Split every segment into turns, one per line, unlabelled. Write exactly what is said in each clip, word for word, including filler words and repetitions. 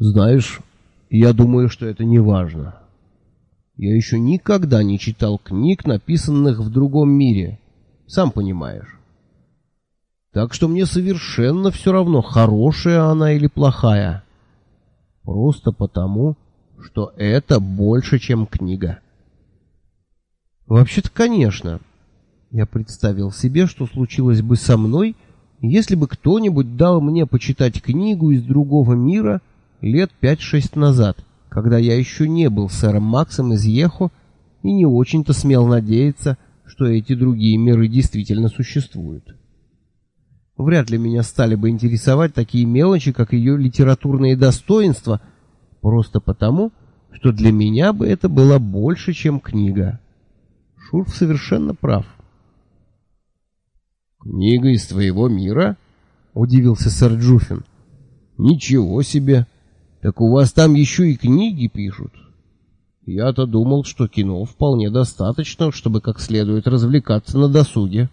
Знаешь, я думаю, что это не важно. Я еще никогда не читал книг, написанных в другом мире, сам понимаешь. Так что мне совершенно все равно, хорошая она или плохая. Просто потому, что это больше, чем книга. Вообще-то, конечно. Я представил себе, что случилось бы со мной, если бы кто-нибудь дал мне почитать книгу из другого мира лет пять-шесть назад, когда я еще не был сэром Максом из Йехо и не очень-то смел надеяться, что эти другие миры действительно существуют. Вряд ли меня стали бы интересовать такие мелочи, как ее литературные достоинства, просто потому, что для меня бы это было больше, чем книга. Шурф совершенно прав. «Книга из твоего мира?» — удивился сэр Джуффин. «Ничего себе! Так у вас там еще и книги пишут. Я-то думал, что кино вполне достаточно, чтобы как следует развлекаться на досуге».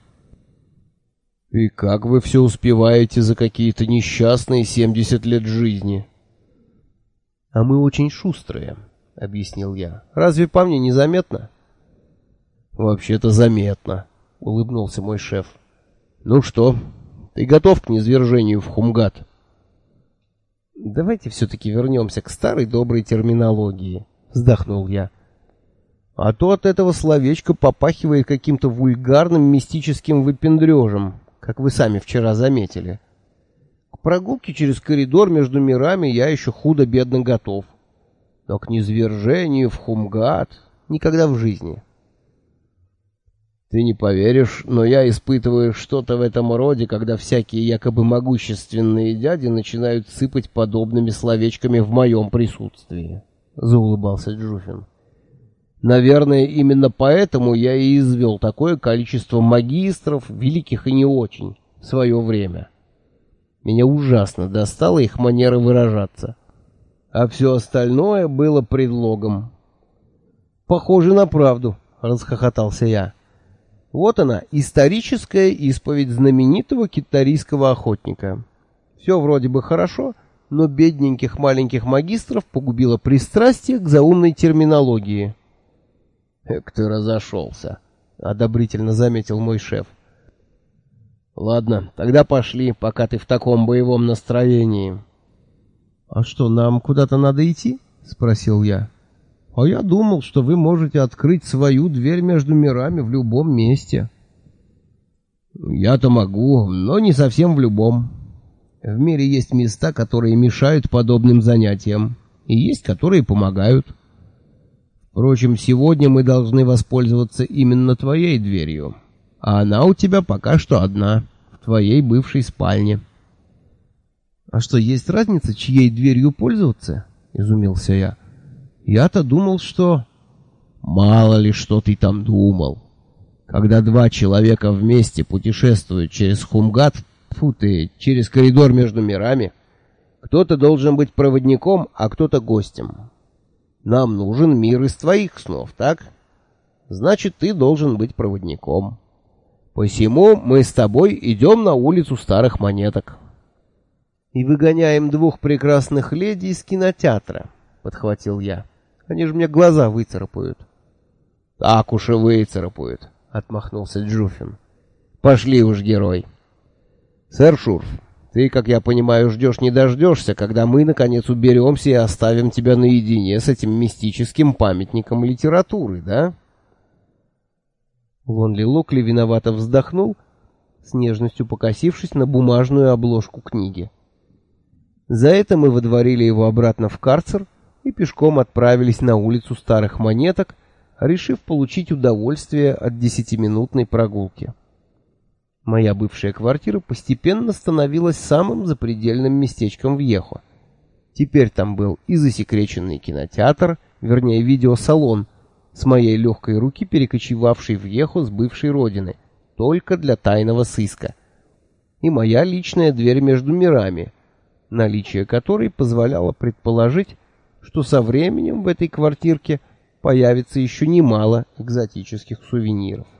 «И как вы все успеваете за какие-то несчастные семьдесят лет жизни?» «А мы очень шустрые», — объяснил я. «Разве по мне незаметно?» «Вообще-то заметно», — улыбнулся мой шеф. «Ну что, ты готов к низвержению в Хумгат?» «Давайте все-таки вернемся к старой доброй терминологии», — вздохнул я. «А то от этого словечка попахивает каким-то вульгарным мистическим выпендрежем, как вы сами вчера заметили. К прогулке через коридор между мирами я еще худо-бедно готов. Но к низвержению в Хумгат никогда в жизни». «Ты не поверишь, но я испытываю что-то в этом роде, когда всякие якобы могущественные дяди начинают сыпать подобными словечками в моем присутствии», — заулыбался Джуффин. «Наверное, именно поэтому я и извел такое количество магистров, великих и не очень, в свое время. Меня ужасно достала их манера выражаться, а все остальное было предлогом». «Похоже на правду», — расхохотался я. Вот она, историческая исповедь знаменитого китарийского охотника. Все вроде бы хорошо, но бедненьких маленьких магистров погубило пристрастие к заумной терминологии. «Эк ты разошелся», — одобрительно заметил мой шеф. «Ладно, тогда пошли, пока ты в таком боевом настроении». «А что, нам куда-то надо идти?» — спросил я. «А я думал, что вы можете открыть свою дверь между мирами в любом месте». «Я-то могу, но не совсем в любом. В мире есть места, которые мешают подобным занятиям, и есть, которые помогают. Впрочем, сегодня мы должны воспользоваться именно твоей дверью, а она у тебя пока что одна, в твоей бывшей спальне». «А что, есть разница, чьей дверью пользоваться?» — изумился я. «Я-то думал, что...» «Мало ли, что ты там думал. Когда два человека вместе путешествуют через Хумгат, фу ты, через коридор между мирами, кто-то должен быть проводником, а кто-то гостем. Нам нужен мир из твоих снов, так? Значит, ты должен быть проводником. Посему мы с тобой идем на улицу старых монеток». «И выгоняем двух прекрасных леди из кинотеатра», — подхватил я. «Они же мне глаза выцарапают». «Так уж и выцарапают», — отмахнулся Джуффин. «Пошли уж, герой. Сэр Шурф, ты, как я понимаю, ждешь не дождешься, когда мы, наконец, уберемся и оставим тебя наедине с этим мистическим памятником литературы, да?» Лонли Локли виновато вздохнул, с нежностью покосившись на бумажную обложку книги. За это мы водворили его обратно в карцер и пешком отправились на улицу старых монеток, решив получить удовольствие от десятиминутной прогулки. Моя бывшая квартира постепенно становилась самым запредельным местечком в Йехо. Теперь там был и засекреченный кинотеатр, вернее видеосалон, с моей легкой руки перекочевавший в Йехо с бывшей родины, только для тайного сыска, и моя личная дверь между мирами, наличие которой позволяло предположить, что со временем в этой квартирке появится еще немало экзотических сувениров.